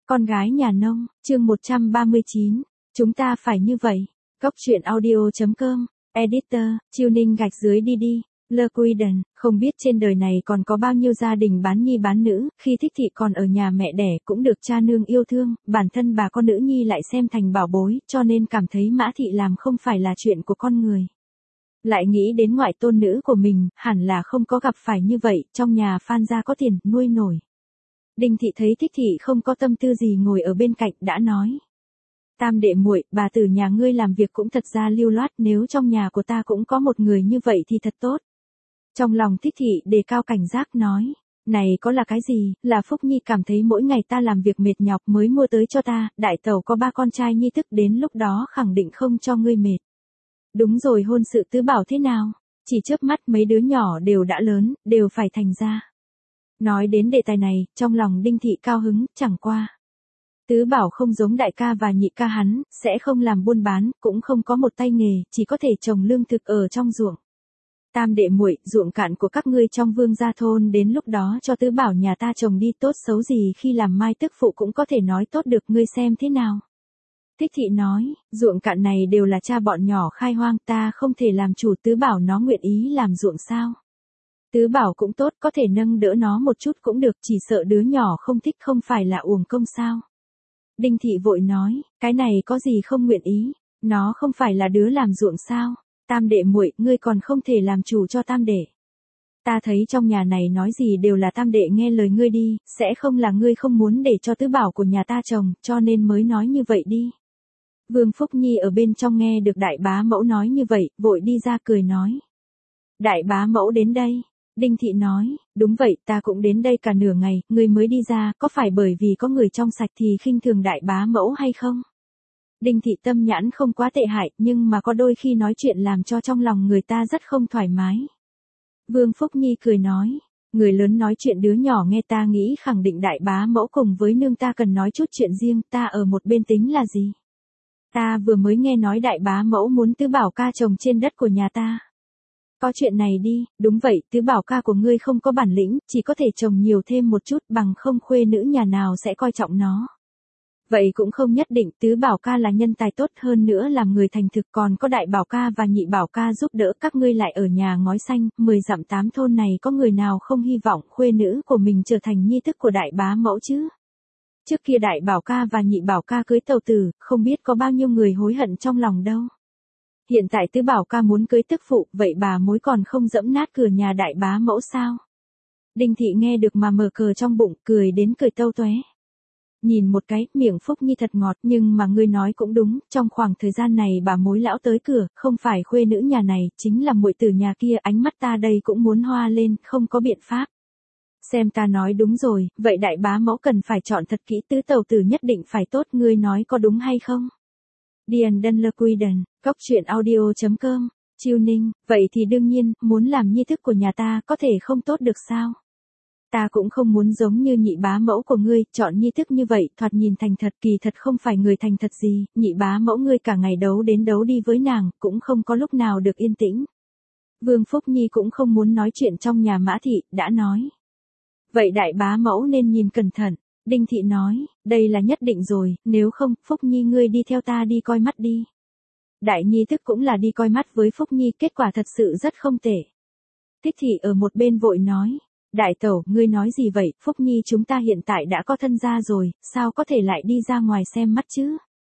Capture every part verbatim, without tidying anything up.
Con gái nhà nông, chương một trăm ba mươi chín. Chúng ta phải như vậy. Cốc truyện audio chấm com, Editor, Tuning gạch dưới đi đi. Le Quiden, không biết trên đời này còn có bao nhiêu gia đình bán nhi bán nữ, khi Thích Thị còn ở nhà mẹ đẻ cũng được cha nương yêu thương, bản thân bà con nữ nhi lại xem thành bảo bối, cho nên cảm thấy Mã Thị làm không phải là chuyện của con người. Lại nghĩ đến ngoại tôn nữ của mình, hẳn là không có gặp phải như vậy, trong nhà Phan gia có tiền, nuôi nổi. Đinh Thị thấy Thích Thị không có tâm tư gì ngồi ở bên cạnh, đã nói. Tam đệ muội, bà tử nhà ngươi làm việc cũng thật ra lưu loát, nếu trong nhà của ta cũng có một người như vậy thì thật tốt. Trong lòng Thích Thị đề cao cảnh giác nói, này có là cái gì, là Phúc Nhi cảm thấy mỗi ngày ta làm việc mệt nhọc mới mua tới cho ta, đại tẩu có ba con trai nhi thức đến lúc đó khẳng định không cho ngươi mệt. Đúng rồi, hôn sự tứ bảo thế nào? Chỉ chớp mắt mấy đứa nhỏ đều đã lớn, đều phải thành ra. Nói đến đề tài này, trong lòng Đinh Thị cao hứng, chẳng qua. Tứ bảo không giống đại ca và nhị ca hắn, sẽ không làm buôn bán, cũng không có một tay nghề, chỉ có thể trồng lương thực ở trong ruộng. Tam đệ muội, ruộng cạn của các ngươi trong Vương gia thôn đến lúc đó cho tứ bảo nhà ta trồng đi, tốt xấu gì khi làm mai tức phụ cũng có thể nói tốt được, ngươi xem thế nào. Thích Thị nói, ruộng cạn này đều là cha bọn nhỏ khai hoang, ta không thể làm chủ, tứ bảo nó nguyện ý làm ruộng sao. Tứ bảo cũng tốt, có thể nâng đỡ nó một chút cũng được, chỉ sợ đứa nhỏ không thích không phải là uổng công sao. Đinh Thị vội nói, cái này có gì không nguyện ý, nó không phải là đứa làm ruộng sao. Tam đệ muội, ngươi còn không thể làm chủ cho tam đệ. Ta thấy trong nhà này nói gì đều là tam đệ nghe lời ngươi đi, sẽ không là ngươi không muốn để cho tứ bảo của nhà ta trồng, cho nên mới nói như vậy đi. Vương Phúc Nhi ở bên trong nghe được đại bá mẫu nói như vậy, vội đi ra cười nói. Đại bá mẫu đến đây. Đinh Thị nói, đúng vậy, ta cũng đến đây cả nửa ngày, ngươi mới đi ra, có phải bởi vì có người trong sạch thì khinh thường đại bá mẫu hay không? Đinh Thị tâm nhãn không quá tệ hại, nhưng mà có đôi khi nói chuyện làm cho trong lòng người ta rất không thoải mái. Vương Phúc Nhi cười nói, người lớn nói chuyện đứa nhỏ nghe, ta nghĩ khẳng định đại bá mẫu cùng với nương ta cần nói chút chuyện riêng, ta ở một bên tính là gì? Ta vừa mới nghe nói đại bá mẫu muốn tứ bảo ca trồng trên đất của nhà ta. Có chuyện này đi, đúng vậy, tứ bảo ca của ngươi không có bản lĩnh, chỉ có thể trồng nhiều thêm một chút, bằng không khuê nữ nhà nào sẽ coi trọng nó. Vậy cũng không nhất định, tứ bảo ca là nhân tài tốt, hơn nữa làm người thành thực, còn có đại bảo ca và nhị bảo ca giúp đỡ, các ngươi lại ở nhà ngói xanh, mười dặm tám thôn này có người nào không hy vọng khuê nữ của mình trở thành nhi thức của đại bá mẫu chứ? Trước kia đại bảo ca và nhị bảo ca cưới tàu tử, không biết có bao nhiêu người hối hận trong lòng đâu. Hiện tại tứ bảo ca muốn cưới tức phụ, vậy bà mối còn không dẫm nát cửa nhà đại bá mẫu sao? Đinh Thị nghe được mà mở cờ trong bụng, cười đến cười tâu tóe. Nhìn một cái, miệng Phúc Nhi thật ngọt, nhưng mà ngươi nói cũng đúng, trong khoảng thời gian này bà mối lão tới cửa, không phải khuê nữ nhà này, chính là muội tử nhà kia, ánh mắt ta đây cũng muốn hoa lên, không có biện pháp. Xem ta nói đúng rồi, vậy đại bá mẫu cần phải chọn thật kỹ, tứ tẩu tử nhất định phải tốt, ngươi nói có đúng hay không? Điền Đân Le Quiden, cốc truyện audio chấm com, Tuning, vậy thì đương nhiên, muốn làm nhi thức của nhà ta có thể không tốt được sao? Ta cũng không muốn giống như nhị bá mẫu của ngươi, chọn nhi thức như vậy, thoạt nhìn thành thật, kỳ thật không phải người thành thật gì, nhị bá mẫu ngươi cả ngày đấu đến đấu đi với nàng, cũng không có lúc nào được yên tĩnh. Vương Phúc Nhi cũng không muốn nói chuyện trong nhà Mã Thị, đã nói. Vậy đại bá mẫu nên nhìn cẩn thận. Đinh Thị nói, đây là nhất định rồi, nếu không, Phúc Nhi ngươi đi theo ta đi coi mắt đi. Đại nhi thức cũng là đi coi mắt với Phúc Nhi, kết quả thật sự rất không tệ. Thích Thị ở một bên vội nói, đại tẩu, ngươi nói gì vậy, Phúc Nhi chúng ta hiện tại đã có thân gia rồi, sao có thể lại đi ra ngoài xem mắt chứ?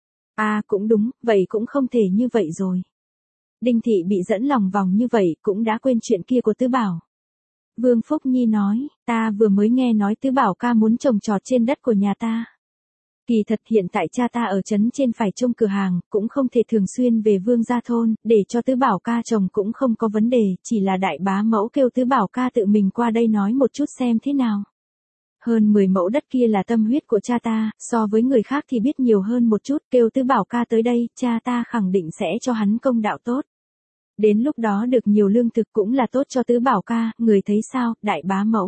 À cũng đúng, vậy cũng không thể như vậy rồi. Đinh Thị bị dẫn lòng vòng như vậy, cũng đã quên chuyện kia của tứ bảo. Vương Phúc Nhi nói, ta vừa mới nghe nói tứ bảo ca muốn trồng trọt trên đất của nhà ta. Kỳ thật hiện tại cha ta ở trấn trên phải trông cửa hàng, cũng không thể thường xuyên về Vương gia thôn, để cho tứ bảo ca trồng cũng không có vấn đề, chỉ là đại bá mẫu kêu tứ bảo ca tự mình qua đây nói một chút xem thế nào. Hơn mười mẫu đất kia là tâm huyết của cha ta, so với người khác thì biết nhiều hơn một chút, kêu tứ bảo ca tới đây, cha ta khẳng định sẽ cho hắn công đạo tốt. Đến lúc đó được nhiều lương thực cũng là tốt cho tứ bảo ca, người thấy sao, đại bá mẫu?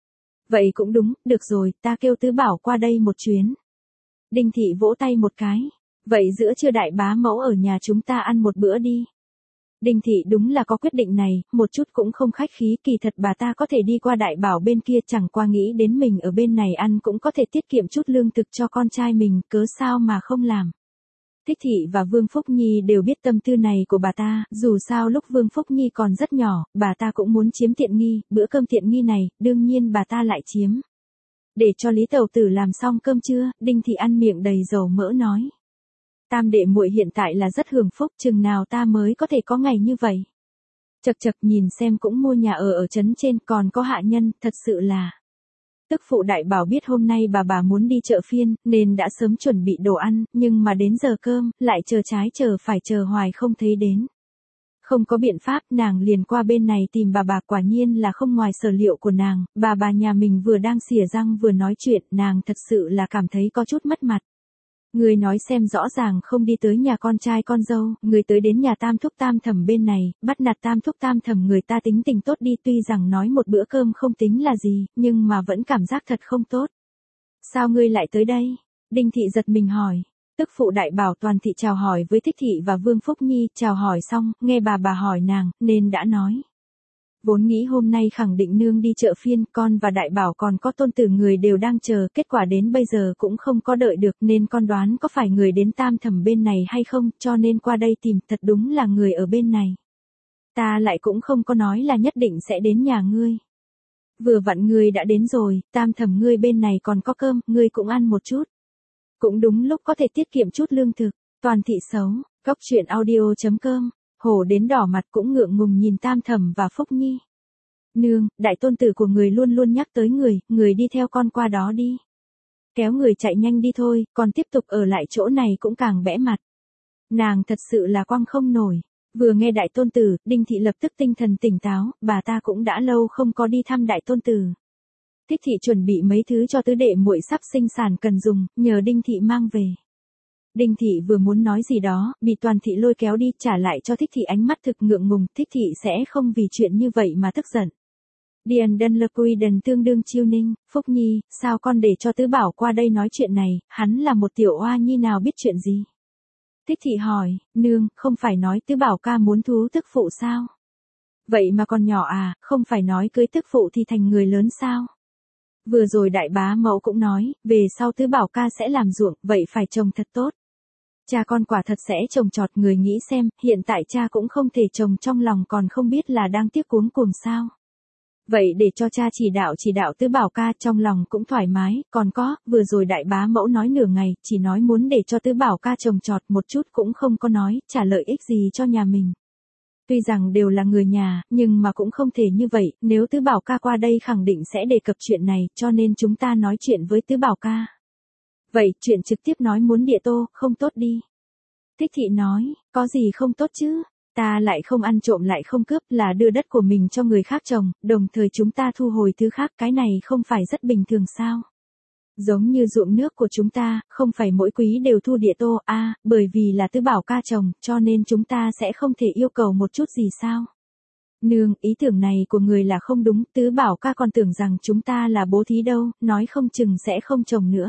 Vậy cũng đúng, được rồi, ta kêu tứ bảo qua đây một chuyến. Đinh Thị vỗ tay một cái. Vậy giữa trưa đại bá mẫu ở nhà chúng ta ăn một bữa đi. Đinh thị đúng là có quyết định này, một chút cũng không khách khí, kỳ thật bà ta có thể đi qua Đại Bảo bên kia, chẳng qua nghĩ đến mình ở bên này ăn cũng có thể tiết kiệm chút lương thực cho con trai mình, cớ sao mà không làm. Thích thị và Vương Phúc Nhi đều biết tâm tư này của bà ta, dù sao lúc Vương Phúc Nhi còn rất nhỏ, bà ta cũng muốn chiếm tiện nghi, bữa cơm tiện nghi này, đương nhiên bà ta lại chiếm. Để cho Lý Tẩu Tử làm xong cơm trưa, Đinh thị ăn miệng đầy dầu mỡ nói. Tam đệ muội hiện tại là rất hưởng phúc, chừng nào ta mới có thể có ngày như vậy. Chật chật nhìn xem cũng mua nhà ở ở trấn trên, còn có hạ nhân, thật sự là. Tức phụ Đại Bảo biết hôm nay bà bà muốn đi chợ phiên, nên đã sớm chuẩn bị đồ ăn, nhưng mà đến giờ cơm, lại chờ trái chờ phải chờ hoài không thấy đến. Không có biện pháp, nàng liền qua bên này tìm bà bà, quả nhiên là không ngoài sở liệu của nàng, bà bà nhà mình vừa đang xỉa răng vừa nói chuyện, nàng thật sự là cảm thấy có chút mất mặt. Người nói xem rõ ràng không đi tới nhà con trai con dâu, người tới đến nhà tam thúc tam thẩm bên này, bắt nạt tam thúc tam thẩm, người ta tính tình tốt đi, tuy rằng nói một bữa cơm không tính là gì, nhưng mà vẫn cảm giác thật không tốt. Sao ngươi lại tới đây? Đinh thị giật mình hỏi. Tức phụ Đại Bảo toàn thị chào hỏi với Thích thị và Vương Phúc Nhi, chào hỏi xong, nghe bà bà hỏi nàng, nên đã nói. Vốn nghĩ hôm nay khẳng định nương đi chợ phiên, con và Đại Bảo còn có tôn tử người đều đang chờ, kết quả đến bây giờ cũng không có đợi được, nên con đoán có phải người đến tam thẩm bên này hay không, cho nên qua đây tìm, thật đúng là người ở bên này. Ta lại cũng không có nói là nhất định sẽ đến nhà ngươi. Vừa vặn ngươi đã đến rồi, tam thẩm ngươi bên này còn có cơm, ngươi cũng ăn một chút. Cũng đúng lúc có thể tiết kiệm chút lương thực. Toàn thị xấu, góc truyện audio chấm com. Hổ đến đỏ mặt cũng ngượng ngùng nhìn tam thẩm và Phúc Nhi. Nương, đại tôn tử của người luôn luôn nhắc tới người, người đi theo con qua đó đi. Kéo người chạy nhanh đi thôi, còn tiếp tục ở lại chỗ này cũng càng bẽ mặt. Nàng thật sự là quăng không nổi. Vừa nghe đại tôn tử, Đinh thị lập tức tinh thần tỉnh táo, bà ta cũng đã lâu không có đi thăm đại tôn tử. Thích thị chuẩn bị mấy thứ cho tứ đệ muội sắp sinh sản cần dùng, nhờ Đinh thị mang về. Đinh thị vừa muốn nói gì đó, bị Toàn thị lôi kéo đi, trả lại cho Thích thị ánh mắt thực ngượng ngùng, Thích thị sẽ không vì chuyện như vậy mà tức giận. Điền Đân Lơ Quy Đần tương đương Chiêu Ninh, Phúc Nhi, sao con để cho Tứ Bảo qua đây nói chuyện này, hắn là một tiểu oa nhi nào biết chuyện gì? Thích thị hỏi, nương, không phải nói Tứ Bảo ca muốn thú tức phụ sao? Vậy mà còn nhỏ à, không phải nói cưới tức phụ thì thành người lớn sao? Vừa rồi đại bá mẫu cũng nói, về sau Tứ Bảo ca sẽ làm ruộng, vậy phải trồng thật tốt. Cha con quả thật sẽ trồng trọt, người nghĩ xem, hiện tại cha cũng không thể trồng, trong lòng còn không biết là đang tiếc cuống cuồng sao. Vậy để cho cha chỉ đạo chỉ đạo Tứ Bảo ca, trong lòng cũng thoải mái, còn có, vừa rồi đại bá mẫu nói nửa ngày, chỉ nói muốn để cho Tứ Bảo ca trồng trọt, một chút cũng không có nói, trả lợi ích gì cho nhà mình. Tuy rằng đều là người nhà, nhưng mà cũng không thể như vậy, nếu Tứ Bảo ca qua đây khẳng định sẽ đề cập chuyện này, cho nên chúng ta nói chuyện với Tứ Bảo ca. Vậy, chuyện trực tiếp nói muốn địa tô, không tốt đi. Thích thị nói, có gì không tốt chứ, ta lại không ăn trộm lại không cướp, là đưa đất của mình cho người khác trồng, đồng thời chúng ta thu hồi thứ khác, cái này không phải rất bình thường sao? Giống như ruộng nước của chúng ta, không phải mỗi quý đều thu địa tô, a à, bởi vì là Tứ Bảo ca trồng, cho nên chúng ta sẽ không thể yêu cầu một chút gì sao? Nương, ý tưởng này của người là không đúng, Tứ Bảo ca còn tưởng rằng chúng ta là bố thí đâu, nói không chừng sẽ không trồng nữa.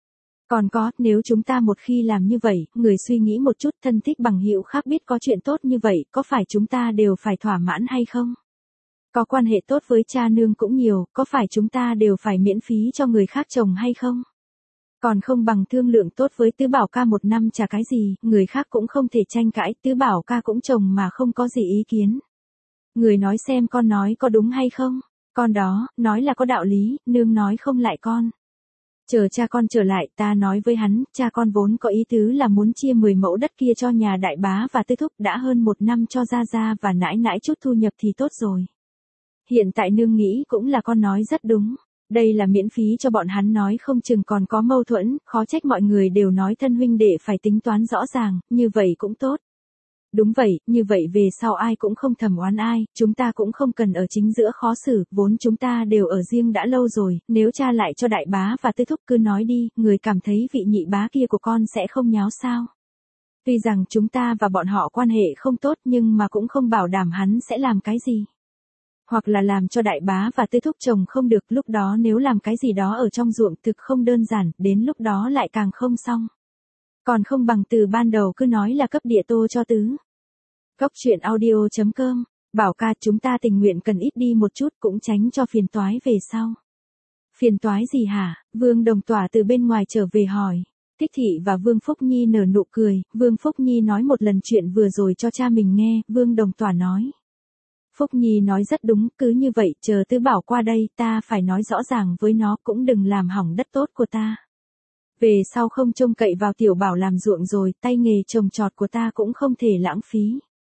Còn có, nếu chúng ta một khi làm như vậy, người suy nghĩ một chút, thân thích bằng hữu khác biết có chuyện tốt như vậy, có phải chúng ta đều phải thỏa mãn hay không? Có quan hệ tốt với cha nương cũng nhiều, có phải chúng ta đều phải miễn phí cho người khác trồng hay không? Còn không bằng thương lượng tốt với Tứ Bảo ca một năm trả cái gì, người khác cũng không thể tranh cãi, Tứ Bảo ca cũng trồng mà không có gì ý kiến. Người nói xem con nói có đúng hay không? Con đó, nói là có đạo lý, nương nói không lại con. Chờ cha con trở lại, ta nói với hắn, cha con vốn có ý tứ là muốn chia mười mẫu đất kia cho nhà đại bá và Tư thúc, đã hơn một năm cho gia gia và nãi nãi chút thu nhập thì tốt rồi. Hiện tại nương nghĩ cũng là con nói rất đúng. Đây là miễn phí cho bọn hắn, nói không chừng còn có mâu thuẫn, khó trách mọi người đều nói thân huynh đệ phải tính toán rõ ràng, như vậy cũng tốt. Đúng vậy, như vậy về sau ai cũng không thầm oán ai, chúng ta cũng không cần ở chính giữa khó xử, vốn chúng ta đều ở riêng đã lâu rồi, nếu cha lại cho đại bá và Tư thúc cứ nói đi, người cảm thấy vị nhị bá kia của con sẽ không nháo sao. Tuy rằng chúng ta và bọn họ quan hệ không tốt nhưng mà cũng không bảo đảm hắn sẽ làm cái gì. Hoặc là làm cho đại bá và Tư thúc chồng không được, lúc đó nếu làm cái gì đó ở trong ruộng thực không đơn giản, đến lúc đó lại càng không xong. Còn không bằng từ ban đầu cứ nói là cấp địa tô cho tứ. Cốc truyện audio chấm com, Bảo ca chúng ta tình nguyện cần ít đi một chút cũng tránh cho phiền toái về sau. Phiền toái gì hả? Vương Đồng Tỏa từ bên ngoài trở về hỏi. Thích Thị và Vương Phúc Nhi nở nụ cười, Vương Phúc Nhi nói một lần chuyện vừa rồi cho cha mình nghe, Vương Đồng Tỏa nói. Phúc Nhi nói rất đúng, cứ như vậy, chờ Tứ Bảo qua đây, ta phải nói rõ ràng với nó cũng đừng làm hỏng đất tốt của ta. Về sau không trông cậy vào Tiểu Bảo làm ruộng rồi, tay nghề trồng trọt của ta cũng không thể lãng phí.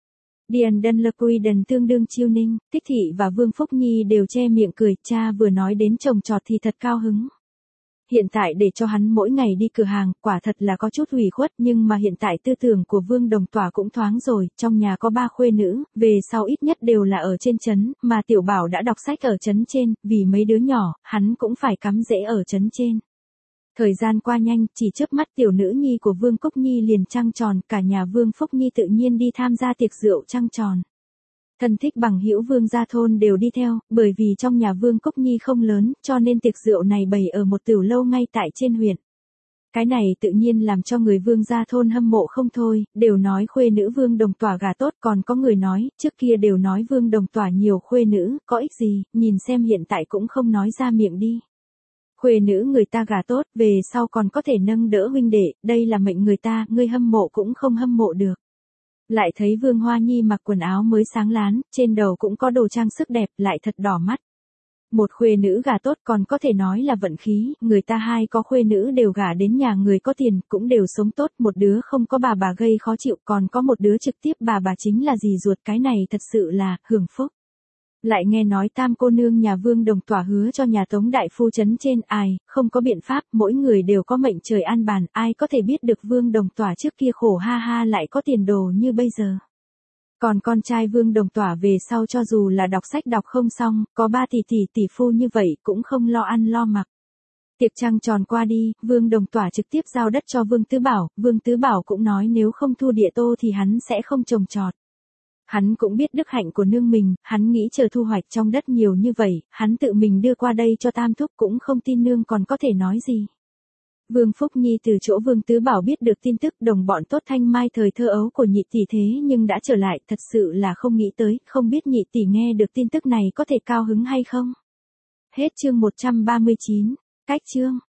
Điền Đân Lơ Quy Đần tương đương Chiêu Ninh, Thích Thị và Vương Phúc Nhi đều che miệng cười, cha vừa nói đến trồng trọt thì thật cao hứng. Hiện tại để cho hắn mỗi ngày đi cửa hàng, quả thật là có chút ủy khuất, nhưng mà hiện tại tư tưởng của Vương Đồng Tỏa cũng thoáng rồi, trong nhà có ba khuê nữ, về sau ít nhất đều là ở trên trấn, mà Tiểu Bảo đã đọc sách ở trấn trên, vì mấy đứa nhỏ, hắn cũng phải cắm rễ ở trấn trên. Thời gian qua nhanh, chỉ chớp mắt tiểu nữ nhi của Vương Cúc Nhi liền trăng tròn, cả nhà Vương Phúc Nhi tự nhiên đi tham gia tiệc rượu trăng tròn. Thân thích bằng hữu Vương gia thôn đều đi theo, bởi vì trong nhà Vương Cúc Nhi không lớn, cho nên tiệc rượu này bày ở một tiểu lâu ngay tại trên huyện. Cái này tự nhiên làm cho người Vương gia thôn hâm mộ không thôi, đều nói khuê nữ Vương Đồng Tỏa gả tốt, còn có người nói, trước kia đều nói Vương Đồng Tỏa nhiều khuê nữ, có ích gì, nhìn xem hiện tại cũng không nói ra miệng đi. Khuê nữ người ta gả tốt, về sau còn có thể nâng đỡ huynh đệ, đây là mệnh người ta, ngươi hâm mộ cũng không hâm mộ được. Lại thấy Vương Hoa Nhi mặc quần áo mới sáng lán, trên đầu cũng có đồ trang sức đẹp, lại thật đỏ mắt. Một khuê nữ gả tốt còn có thể nói là vận khí, người ta hai có khuê nữ đều gả đến nhà người có tiền, cũng đều sống tốt, một đứa không có bà bà gây khó chịu, còn có một đứa trực tiếp bà bà chính là dì ruột, cái này thật sự là, hưởng phúc. Lại nghe nói tam cô nương nhà Vương Đồng Tỏa hứa cho nhà Tống đại phu trấn trên, ai, không có biện pháp, mỗi người đều có mệnh trời an bàn, ai có thể biết được Vương Đồng Tỏa trước kia khổ ha ha lại có tiền đồ như bây giờ. Còn con trai Vương Đồng Tỏa về sau cho dù là đọc sách đọc không xong, có ba tỷ tỷ tỷ phu như vậy cũng không lo ăn lo mặc. Tiệc trăng tròn qua đi, Vương Đồng Tỏa trực tiếp giao đất cho Vương Tứ Bảo, Vương Tứ Bảo cũng nói nếu không thu địa tô thì hắn sẽ không trồng trọt. Hắn cũng biết đức hạnh của nương mình, hắn nghĩ chờ thu hoạch trong đất nhiều như vậy, hắn tự mình đưa qua đây cho tam thúc cũng không tin nương còn có thể nói gì. Vương Phúc Nhi từ chỗ Vương Tứ Bảo biết được tin tức đồng bọn tốt thanh mai thời thơ ấu của nhị tỷ thế nhưng đã trở lại, thật sự là không nghĩ tới, không biết nhị tỷ nghe được tin tức này có thể cao hứng hay không. Hết chương một trăm ba mươi chín, cách chương.